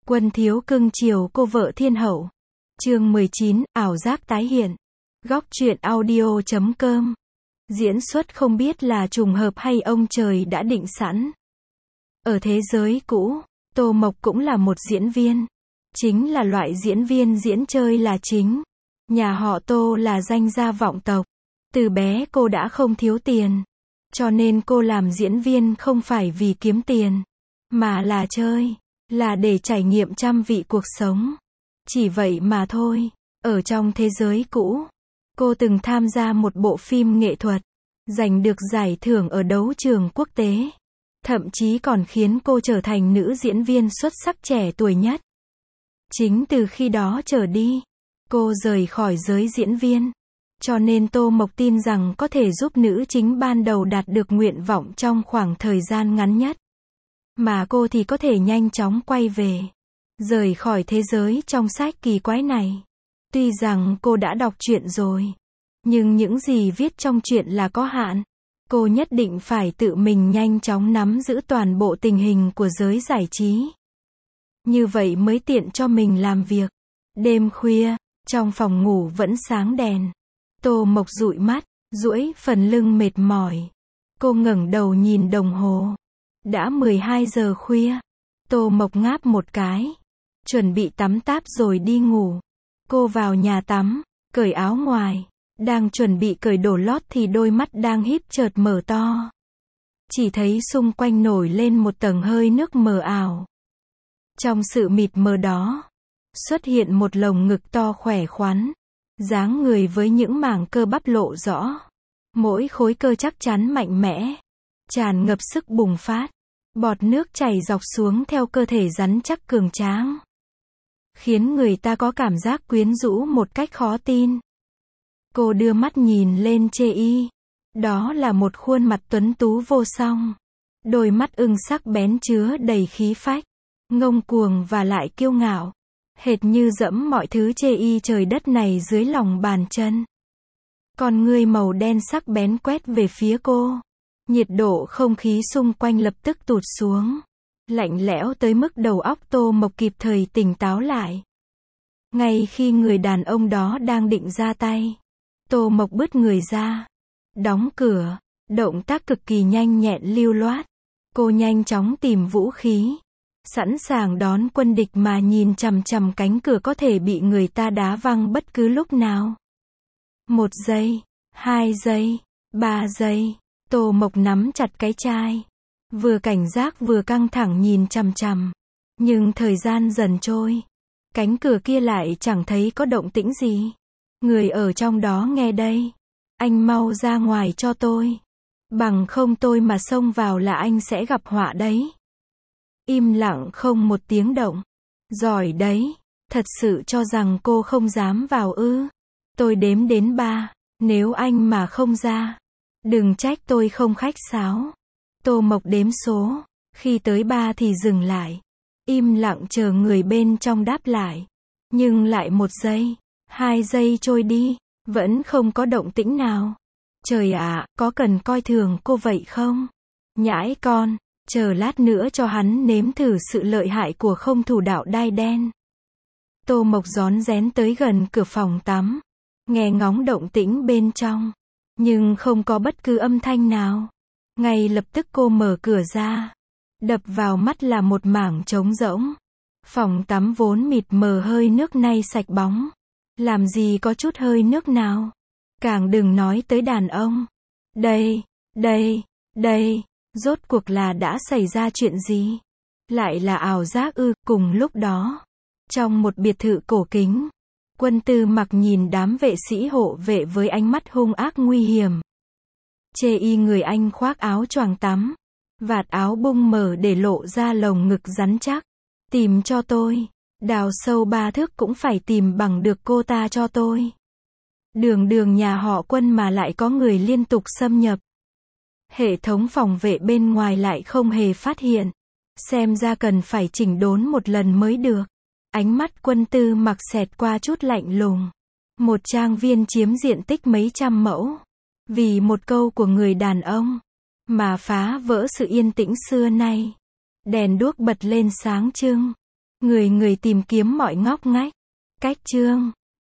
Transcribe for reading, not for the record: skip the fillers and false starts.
Quân thiếu cưng chiều cô vợ thiên hậu. Chương 19, ảo giác tái hiện. Góc truyện audio.com. Diễn xuất không biết là trùng hợp hay ông trời đã định sẵn. Ở thế giới cũ, Tô Mộc cũng là một diễn viên. Chính là loại diễn viên diễn chơi là chính. Nhà họ Tô là danh gia vọng tộc. Từ bé cô đã không thiếu tiền. Cho nên cô làm diễn viên không phải vì kiếm tiền, mà là chơi, là để trải nghiệm trăm vị cuộc sống. Chỉ vậy mà thôi. Ở trong thế giới cũ, cô từng tham gia một bộ phim nghệ thuật, giành được giải thưởng ở đấu trường quốc tế. Thậm chí còn khiến cô trở thành nữ diễn viên xuất sắc trẻ tuổi nhất. Chính từ khi đó trở đi, cô rời khỏi giới diễn viên. Cho nên Tô Mộc tin rằng có thể giúp nữ chính ban đầu đạt được nguyện vọng trong khoảng thời gian ngắn nhất. Mà cô thì có thể nhanh chóng quay về, rời khỏi thế giới trong sách kỳ quái này. Tuy rằng cô đã đọc truyện rồi, nhưng những gì viết trong truyện là có hạn. Cô nhất định phải tự mình nhanh chóng nắm giữ toàn bộ tình hình của giới giải trí. Như vậy mới tiện cho mình làm việc. Đêm khuya, trong phòng ngủ vẫn sáng đèn. Tô Mộc dụi mắt, duỗi phần lưng mệt mỏi. Cô ngẩng đầu nhìn đồng hồ. Đã 12 giờ khuya. Tô Mộc ngáp một cái, chuẩn bị tắm táp rồi đi ngủ. Cô vào nhà tắm, cởi áo ngoài. Đang chuẩn bị cởi đồ lót thì đôi mắt đang híp chợt mở to. Chỉ thấy xung quanh nổi lên một tầng hơi nước mờ ảo. Trong sự mịt mờ đó, xuất hiện một lồng ngực to khỏe khoắn, dáng người với những mảng cơ bắp lộ rõ. Mỗi khối cơ chắc chắn mạnh mẽ, tràn ngập sức bùng phát. Bọt nước chảy dọc xuống theo cơ thể rắn chắc cường tráng, khiến người ta có cảm giác quyến rũ một cách khó tin. Cô đưa mắt nhìn lên Chê Y. Đó là một khuôn mặt tuấn tú vô song. Đôi mắt ưng sắc bén chứa đầy khí phách, ngông cuồng và lại kiêu ngạo. Hệt như dẫm mọi thứ Chê Y trời đất này dưới lòng bàn chân. Con ngươi màu đen sắc bén quét về phía cô. Nhiệt độ không khí xung quanh lập tức tụt xuống. Lạnh lẽo tới mức đầu óc Tô Mộc kịp thời tỉnh táo lại. Ngay khi người đàn ông đó đang định ra tay, Tô Mộc bứt người ra, đóng cửa, động tác cực kỳ nhanh nhẹn lưu loát. Cô nhanh chóng tìm vũ khí, sẵn sàng đón quân địch mà nhìn chằm chằm cánh cửa có thể bị người ta đá văng bất cứ lúc nào. 1 giây, 2 giây, 3 giây, Tô Mộc nắm chặt cái chai, vừa cảnh giác vừa căng thẳng nhìn chằm chằm. Nhưng thời gian dần trôi, cánh cửa kia lại chẳng thấy có động tĩnh gì. Người ở trong đó nghe đây, anh mau ra ngoài cho tôi. Bằng không tôi mà xông vào là anh sẽ gặp họa đấy. Im lặng không một tiếng động. Giỏi đấy, thật sự cho rằng cô không dám vào ư? Tôi đếm đến 3, nếu anh mà không ra, đừng trách tôi không khách sáo. Tô Mộc đếm số, khi tới 3 thì dừng lại. Im lặng chờ người bên trong đáp lại. Nhưng lại 1 giây, 2 giây trôi đi, vẫn không có động tĩnh nào. Trời ạ, có cần coi thường cô vậy không? Nhãi con, chờ lát nữa cho hắn nếm thử sự lợi hại của không thủ đạo đai đen. Tô Mộc rón rén tới gần cửa phòng tắm, nghe ngóng động tĩnh bên trong, nhưng không có bất cứ âm thanh nào. Ngay lập tức cô mở cửa ra, đập vào mắt là một mảng trống rỗng. Phòng tắm vốn mịt mờ hơi nước nay sạch bóng. Làm gì có chút hơi nước nào. Càng đừng nói tới đàn ông. Đây, rốt cuộc là đã xảy ra chuyện gì? Lại là ảo giác ư? Cùng lúc đó, trong một biệt thự cổ kính, Quân Tư Mặc nhìn đám vệ sĩ hộ vệ với ánh mắt hung ác nguy hiểm. Chê Y người anh khoác áo choàng tắm, vạt áo bung mở để lộ ra lồng ngực rắn chắc. Tìm cho tôi, đào sâu 3 thước cũng phải tìm bằng được cô ta cho tôi. Đường nhà họ Quân mà lại có người liên tục xâm nhập. Hệ thống phòng vệ bên ngoài lại không hề phát hiện. Xem ra cần phải chỉnh đốn một lần mới được. Ánh mắt Quân Tư Mặc xẹt qua chút lạnh lùng. Một trang viên chiếm diện tích mấy trăm mẫu. Vì một câu của người đàn ông, mà phá vỡ sự yên tĩnh xưa nay. Đèn đuốc bật lên sáng trưng. Người người tìm kiếm mọi ngóc ngách. Cách chương